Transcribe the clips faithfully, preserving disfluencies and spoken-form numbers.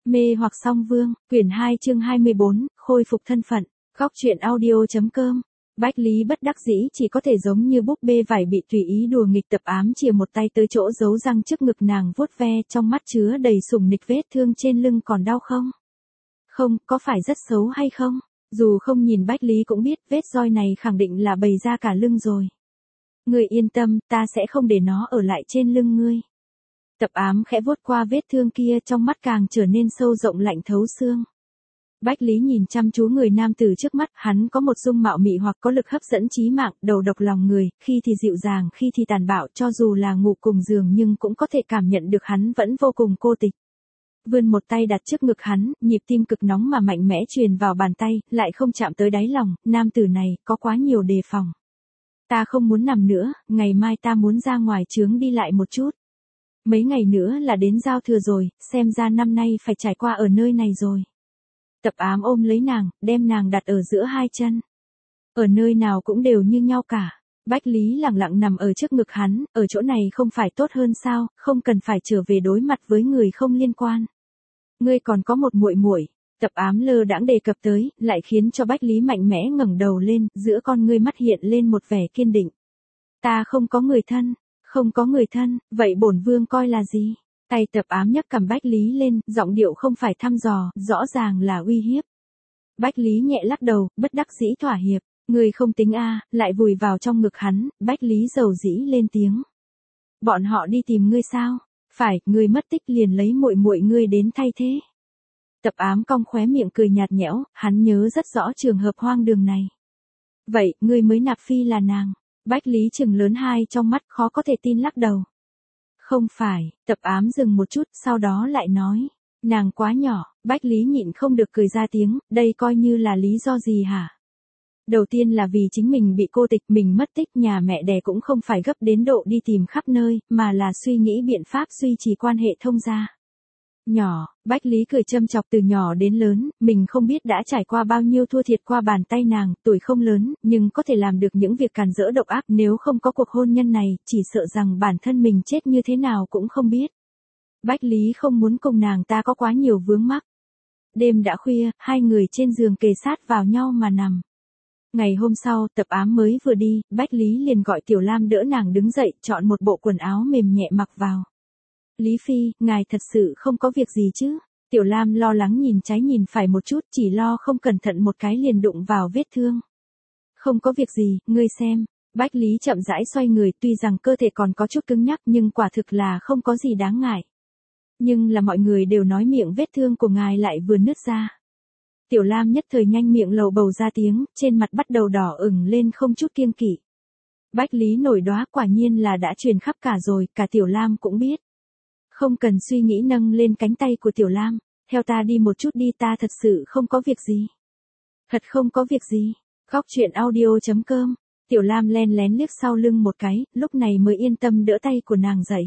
Mê hoặc song vương, quyển hai chương hai mươi bốn, khôi phục thân phận, góc truyện audio.com. Bách Lý bất đắc dĩ chỉ có thể giống như búp bê vải bị tùy ý đùa nghịch tập ám chìa một tay tới chỗ giấu răng trước ngực nàng vuốt ve, trong mắt chứa đầy sủng nịch. Vết thương trên lưng còn đau không? Không, có phải rất xấu hay không? Dù không nhìn Bách Lý cũng biết vết roi này khẳng định là bày ra cả lưng rồi. Ngươi yên tâm, ta sẽ không để nó ở lại trên lưng ngươi. Tập ám khẽ vuốt qua vết thương kia, trong mắt càng trở nên sâu rộng lạnh thấu xương. Bách Lý nhìn chăm chú người nam tử trước mắt, hắn có một dung mạo mị hoặc có lực hấp dẫn chí mạng, đầu độc lòng người, khi thì dịu dàng, khi thì tàn bạo, cho dù là ngủ cùng giường nhưng cũng có thể cảm nhận được hắn vẫn vô cùng cô tịch. Vươn một tay đặt trước ngực hắn, nhịp tim cực nóng mà mạnh mẽ truyền vào bàn tay, lại không chạm tới đáy lòng, nam tử này có quá nhiều đề phòng. Ta không muốn nằm nữa, ngày mai ta muốn ra ngoài trướng đi lại một chút. Mấy ngày nữa là đến giao thừa rồi, xem ra năm nay phải trải qua ở nơi này rồi. Tập ám ôm lấy nàng, đem nàng đặt ở giữa hai chân. Ở nơi nào cũng đều như nhau cả. Bách Lý lặng lặng nằm ở trước ngực hắn, ở chỗ này không phải tốt hơn sao, không cần phải trở về đối mặt với người không liên quan. Ngươi còn có một muội muội. Tập ám lơ đãng đề cập tới, lại khiến cho Bách Lý mạnh mẽ ngẩng đầu lên, giữa con ngươi mắt hiện lên một vẻ kiên định. Ta không có người thân, không có người thân, vậy bổn vương coi là gì? Tay tập ám nhấc cầm Bách Lý lên, giọng điệu không phải thăm dò, rõ ràng là uy hiếp. Bách Lý nhẹ lắc đầu, bất đắc dĩ thỏa hiệp, ngươi không tính a, lại vùi vào trong ngực hắn, Bách Lý dầu dĩ lên tiếng. Bọn họ đi tìm ngươi sao? Phải, ngươi mất tích liền lấy muội muội ngươi đến thay thế. Tập ám cong khóe miệng cười nhạt nhẽo, hắn nhớ rất rõ trường hợp hoang đường này. Vậy, ngươi mới nạp phi là nàng. Bách Lý trừng lớn hai trong mắt, khó có thể tin lắc đầu. Không phải, tập ám dừng một chút, sau đó lại nói. Nàng quá nhỏ. Bách Lý nhịn không được cười ra tiếng, đây coi như là lý do gì hả? Đầu tiên là vì chính mình bị cô tịch, mình mất tích, nhà mẹ đẻ cũng không phải gấp đến độ đi tìm khắp nơi, mà là suy nghĩ biện pháp duy trì quan hệ thông gia. Nhỏ, Bách Lý cười châm chọc, từ nhỏ đến lớn, mình không biết đã trải qua bao nhiêu thua thiệt qua bàn tay nàng, tuổi không lớn, nhưng có thể làm được những việc càn rỡ độc ác, nếu không có cuộc hôn nhân này, chỉ sợ rằng bản thân mình chết như thế nào cũng không biết. Bách Lý không muốn cùng nàng ta có quá nhiều vướng mắc. Đêm đã khuya, hai người trên giường kề sát vào nhau mà nằm. Ngày hôm sau, tập ám mới vừa đi, Bách Lý liền gọi Tiểu Lam đỡ nàng đứng dậy, chọn một bộ quần áo mềm nhẹ mặc vào. Lý Phi, ngài thật sự không có việc gì chứ? Tiểu Lam lo lắng nhìn trái nhìn phải một chút, chỉ lo không cẩn thận một cái liền đụng vào vết thương. Không có việc gì, ngươi xem. Bách Lý chậm rãi xoay người, tuy rằng cơ thể còn có chút cứng nhắc nhưng quả thực là không có gì đáng ngại. Nhưng là mọi người đều nói miệng vết thương của ngài lại vừa nứt ra. Tiểu Lam nhất thời nhanh miệng lầu bầu ra tiếng, trên mặt bắt đầu đỏ ửng lên không chút kiêng kỵ. Bách Lý nổi đoá, quả nhiên là đã truyền khắp cả rồi, cả Tiểu Lam cũng biết. Không cần suy nghĩ, nâng lên cánh tay của Tiểu Lam, theo ta đi một chút đi, ta thật sự không có việc gì. Thật không có việc gì. Góc truyện audio.com. Tiểu Lam len lén liếc sau lưng một cái, lúc này mới yên tâm đỡ tay của nàng dậy.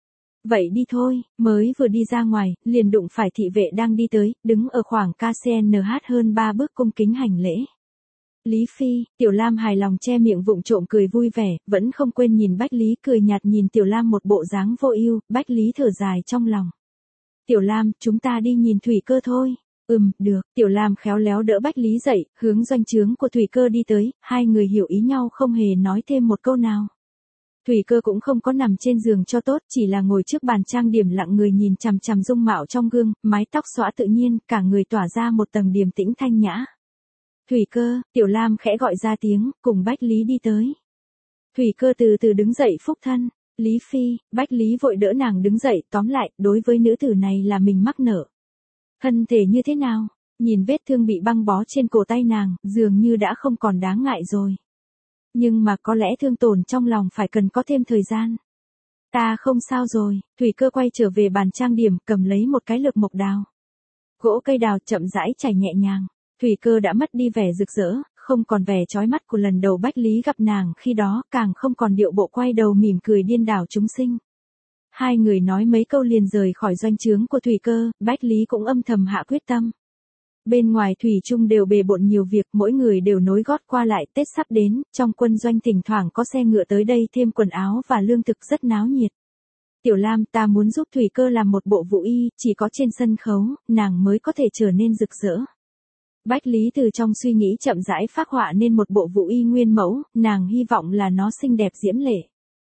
Vậy đi thôi, mới vừa đi ra ngoài, liền đụng phải thị vệ đang đi tới, đứng ở khoảng ca xê en hát hơn ba bước cung kính hành lễ. Lý Phi, Tiểu Lam hài lòng che miệng vụng trộm cười vui vẻ, vẫn không quên nhìn Bách Lý cười nhạt nhìn Tiểu Lam một bộ dáng vô ưu. Bách Lý thở dài trong lòng. Tiểu Lam, chúng ta đi nhìn Thủy Cơ thôi. Ừm, được. Tiểu Lam khéo léo đỡ Bách Lý dậy, hướng doanh trướng của Thủy Cơ đi tới, hai người hiểu ý nhau không hề nói thêm một câu nào. Thủy Cơ cũng không có nằm trên giường cho tốt, chỉ là ngồi trước bàn trang điểm lặng người nhìn chằm chằm dung mạo trong gương, mái tóc xõa tự nhiên, cả người tỏa ra một tầng điềm tĩnh thanh nhã. Thủy Cơ, Tiểu Lam khẽ gọi ra tiếng, cùng Bách Lý đi tới. Thủy Cơ từ từ đứng dậy phúc thân. Lý Phi, Bách Lý vội đỡ nàng đứng dậy, tóm lại, đối với nữ tử này là mình mắc nợ. Thân thể như thế nào? Nhìn vết thương bị băng bó trên cổ tay nàng, dường như đã không còn đáng ngại rồi. Nhưng mà có lẽ thương tổn trong lòng phải cần có thêm thời gian. Ta không sao rồi. Thủy Cơ quay trở về bàn trang điểm, cầm lấy một cái lược mộc đào. Gỗ cây đào chậm rãi chảy nhẹ nhàng. Thủy Cơ đã mất đi vẻ rực rỡ, không còn vẻ chói mắt của lần đầu Bách Lý gặp nàng khi đó, càng không còn điệu bộ quay đầu mỉm cười điên đảo chúng sinh. Hai người nói mấy câu liền rời khỏi doanh trướng của Thủy Cơ, Bách Lý cũng âm thầm hạ quyết tâm. Bên ngoài thủy chung đều bề bộn nhiều việc, mỗi người đều nối gót qua lại, Tết sắp đến, trong quân doanh thỉnh thoảng có xe ngựa tới đây thêm quần áo và lương thực rất náo nhiệt. Tiểu Lam, ta muốn giúp Thủy Cơ làm một bộ vũ y, chỉ có trên sân khấu, nàng mới có thể trở nên rực rỡ. Bách Lý từ trong suy nghĩ chậm rãi phác họa nên một bộ vũ y nguyên mẫu, nàng hy vọng là nó xinh đẹp diễm lệ.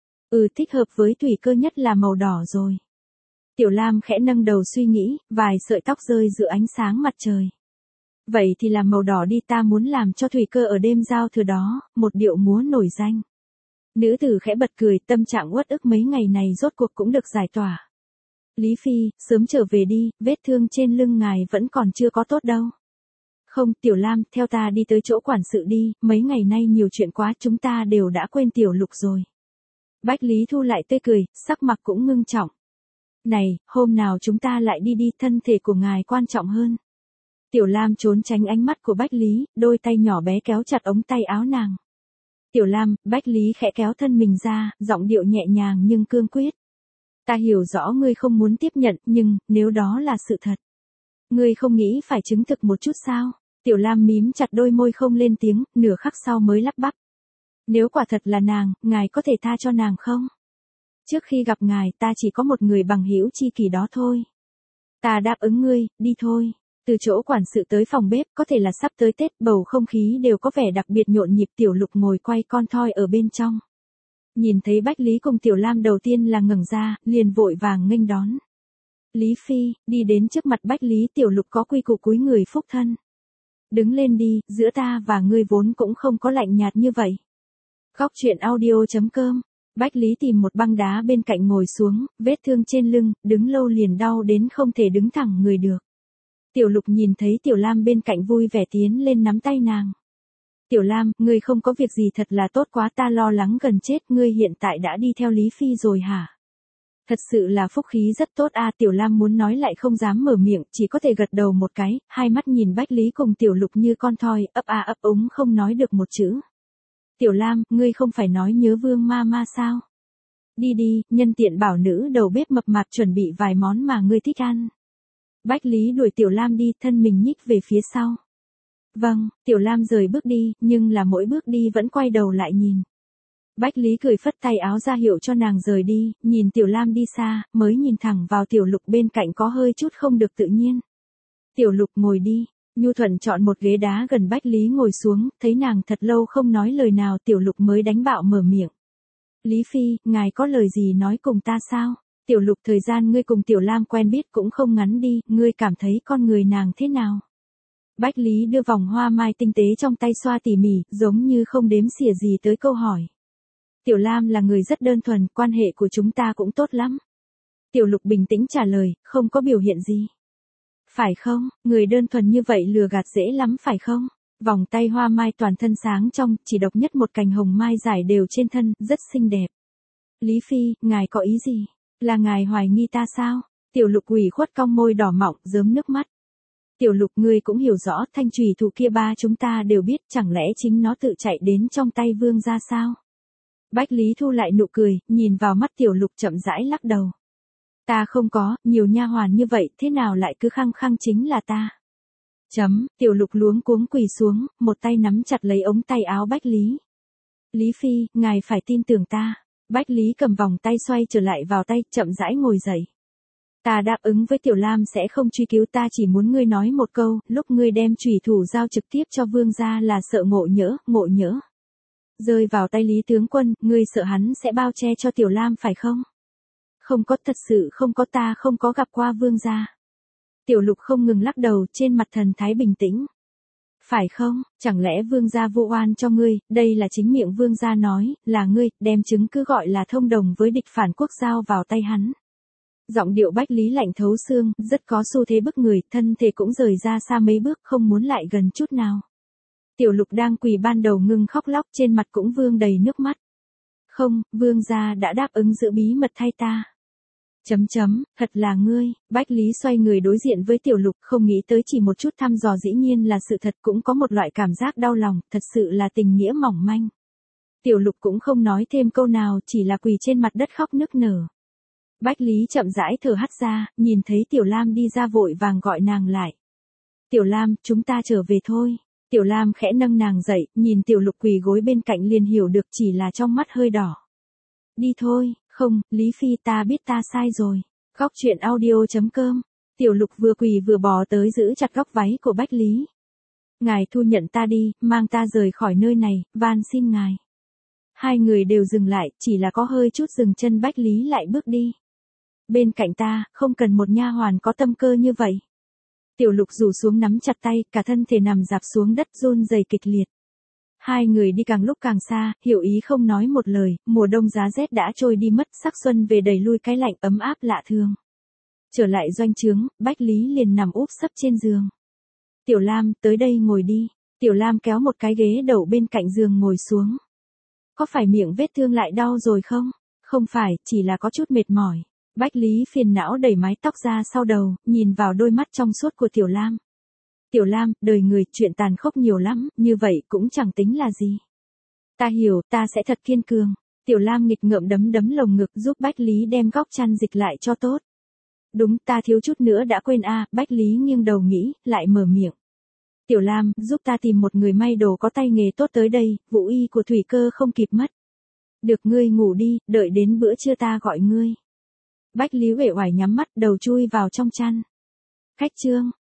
Ừ, thích hợp với Thủy Cơ nhất là màu đỏ rồi. Tiểu Lam khẽ nâng đầu suy nghĩ, vài sợi tóc rơi giữa ánh sáng mặt trời. Vậy thì làm màu đỏ đi, ta muốn làm cho Thủy Cơ ở đêm giao thừa đó, một điệu múa nổi danh. Nữ tử khẽ bật cười, tâm trạng uất ức mấy ngày này rốt cuộc cũng được giải tỏa. Lý Phi, sớm trở về đi, vết thương trên lưng ngài vẫn còn chưa có tốt đâu. Không, Tiểu Lam, theo ta đi tới chỗ quản sự đi, mấy ngày nay nhiều chuyện quá, chúng ta đều đã quên Tiểu Lục rồi. Bách Lý Thu lại tươi cười, sắc mặt cũng ngưng trọng. Này, hôm nào chúng ta lại đi đi, thân thể của ngài quan trọng hơn. Tiểu Lam trốn tránh ánh mắt của Bách Lý, đôi tay nhỏ bé kéo chặt ống tay áo nàng. Tiểu Lam, Bách Lý khẽ kéo thân mình ra, giọng điệu nhẹ nhàng nhưng cương quyết. Ta hiểu rõ ngươi không muốn tiếp nhận, nhưng, nếu đó là sự thật. Ngươi không nghĩ phải chứng thực một chút sao? Tiểu Lam mím chặt đôi môi không lên tiếng, nửa khắc sau mới lắp bắp. Nếu quả thật là nàng, ngài có thể tha cho nàng không? Trước khi gặp ngài, ta chỉ có một người bằng hữu chi kỷ đó thôi. Ta đáp ứng ngươi, đi thôi. Từ chỗ quản sự tới phòng bếp, có thể là sắp tới Tết, bầu không khí đều có vẻ đặc biệt nhộn nhịp. Tiểu Lục ngồi quay con thoi ở bên trong. Nhìn thấy Bách Lý cùng Tiểu Lam đầu tiên là ngẩng ra, liền vội vàng nghênh đón. Lý Phi, đi đến trước mặt Bách Lý. Tiểu Lục có quy củ cúi người phúc thân. Đứng lên đi, giữa ta và ngươi vốn cũng không có lạnh nhạt như vậy. Góc truyện audio chấm com. Bách Lý tìm một băng đá bên cạnh ngồi xuống, vết thương trên lưng, đứng lâu liền đau đến không thể đứng thẳng người được. Tiểu Lục nhìn thấy Tiểu Lam bên cạnh vui vẻ tiến lên nắm tay nàng. Tiểu Lam, ngươi không có việc gì thật là tốt quá, ta lo lắng gần chết, ngươi hiện tại đã đi theo Lý Phi rồi hả? Thật sự là phúc khí rất tốt a. Tiểu Lam muốn nói lại không dám mở miệng, chỉ có thể gật đầu một cái, hai mắt nhìn Bách Lý cùng Tiểu Lục như con thoi, ấp a ấp úng không nói được một chữ. Tiểu Lam, ngươi không phải nói nhớ Vương ma ma sao? Đi đi, nhân tiện bảo nữ đầu bếp mập mạp chuẩn bị vài món mà ngươi thích ăn. Bách Lý đuổi Tiểu Lam đi, thân mình nhích về phía sau. Vâng, Tiểu Lam rời bước đi, nhưng là mỗi bước đi vẫn quay đầu lại nhìn. Bách Lý cười phất tay áo ra hiệu cho nàng rời đi, nhìn Tiểu Lam đi xa, mới nhìn thẳng vào Tiểu Lục bên cạnh có hơi chút không được tự nhiên. Tiểu Lục ngồi đi, nhu thuận chọn một ghế đá gần Bách Lý ngồi xuống, thấy nàng thật lâu không nói lời nào, Tiểu Lục mới đánh bạo mở miệng. Lý Phi, ngài có lời gì nói cùng ta sao? Tiểu Lục, thời gian ngươi cùng Tiểu Lam quen biết cũng không ngắn đi, ngươi cảm thấy con người nàng thế nào? Bách Lý đưa vòng hoa mai tinh tế trong tay xoa tỉ mỉ, giống như không đếm xỉa gì tới câu hỏi. Tiểu Lam là người rất đơn thuần, quan hệ của chúng ta cũng tốt lắm. Tiểu Lục bình tĩnh trả lời, không có biểu hiện gì. Phải không, người đơn thuần như vậy lừa gạt dễ lắm phải không? Vòng tay hoa mai toàn thân sáng trong, chỉ độc nhất một cành hồng mai dài đều trên thân, rất xinh đẹp. Lý Phi, ngài có ý gì? Là ngài hoài nghi ta sao? Tiểu Lục ủy khuất cong môi đỏ mọng, rớm nước mắt. Tiểu Lục, ngươi cũng hiểu rõ, thanh chùy thủ kia ba chúng ta đều biết, chẳng lẽ chính nó tự chạy đến trong tay Vương gia sao? Bách Lý thu lại nụ cười, nhìn vào mắt Tiểu Lục chậm rãi lắc đầu. Ta không có, nhiều nha hoàn như vậy, thế nào lại cứ khăng khăng chính là ta? Chấm, Tiểu Lục luống cuống quỳ xuống, một tay nắm chặt lấy ống tay áo Bách Lý. Lý Phi, ngài phải tin tưởng ta. Bách Lý cầm vòng tay xoay trở lại vào tay, chậm rãi ngồi dậy. Ta đáp ứng với Tiểu Lam sẽ không truy cứu, ta chỉ muốn ngươi nói một câu, lúc ngươi đem chùy thủ giao trực tiếp cho Vương gia là sợ ngộ nhỡ, ngộ nhỡ. Rơi vào tay Lý tướng quân, ngươi sợ hắn sẽ bao che cho Tiểu Lam phải không? Không có, thật sự không có, ta không có gặp qua Vương gia. Tiểu Lục không ngừng lắc đầu, trên mặt thần thái bình tĩnh. Phải không, chẳng lẽ Vương gia vu oan cho ngươi, đây là chính miệng Vương gia nói, là ngươi, đem chứng cứ gọi là thông đồng với địch phản quốc giao vào tay hắn. Giọng điệu Bách Lý lạnh thấu xương, rất có xu thế bức người, thân thể cũng rời ra xa mấy bước, không muốn lại gần chút nào. Tiểu Lục đang quỳ ban đầu ngưng khóc lóc, trên mặt cũng vương đầy nước mắt. Không, Vương gia đã đáp ứng giữ bí mật thay ta. Chấm chấm, thật là ngươi. Bách Lý xoay người đối diện với Tiểu Lục, không nghĩ tới chỉ một chút thăm dò dĩ nhiên là sự thật, cũng có một loại cảm giác đau lòng, thật sự là tình nghĩa mỏng manh. Tiểu Lục cũng không nói thêm câu nào, chỉ là quỳ trên mặt đất khóc nức nở. Bách Lý chậm rãi thở hắt ra, nhìn thấy Tiểu Lam đi ra vội vàng gọi nàng lại. Tiểu Lam, chúng ta trở về thôi. Tiểu Lam khẽ nâng nàng dậy, nhìn Tiểu Lục quỳ gối bên cạnh liền hiểu được chỉ là trong mắt hơi đỏ. Đi thôi, Không, Lý Phi ta biết ta sai rồi. Góc chuyện audio.com. Tiểu Lục vừa quỳ vừa bò tới giữ chặt góc váy của Bách Lý. Ngài thu nhận ta đi, mang ta rời khỏi nơi này, van xin ngài. Hai người đều dừng lại, chỉ là có hơi chút dừng chân Bách Lý lại bước đi. Bên cạnh ta, không cần một nha hoàn có tâm cơ như vậy. Tiểu Lục rủ xuống nắm chặt tay, cả thân thể nằm dạp xuống đất run rẩy kịch liệt. Hai người đi càng lúc càng xa, hiểu ý không nói một lời, mùa đông giá rét đã trôi đi mất, sắc xuân về đẩy lui cái lạnh ấm áp lạ thường. Trở lại doanh trướng, Bách Lý liền nằm úp sấp trên giường. Tiểu Lam, tới đây ngồi đi. Tiểu Lam kéo một cái ghế đẩu bên cạnh giường ngồi xuống. Có phải miệng vết thương lại đau rồi không? Không phải, chỉ là có chút mệt mỏi. Bách Lý phiền não đẩy mái tóc ra sau đầu, nhìn vào đôi mắt trong suốt của Tiểu Lam. Tiểu Lam, đời người chuyện tàn khốc nhiều lắm, như vậy cũng chẳng tính là gì. Ta hiểu, ta sẽ thật kiên cường. Tiểu Lam nghịch ngợm đấm đấm lồng ngực giúp Bách Lý đem góc chăn dịch lại cho tốt. Đúng, ta thiếu chút nữa đã quên a. Bách Lý nghiêng đầu nghĩ, lại mở miệng. Tiểu Lam, giúp ta tìm một người may đồ có tay nghề tốt tới đây, vũ y của Thủy Cơ không kịp mất. Được, ngươi ngủ đi, đợi đến bữa trưa ta gọi ngươi. Bách Lý uể oải nhắm mắt, đầu chui vào trong chăn. Khách trương,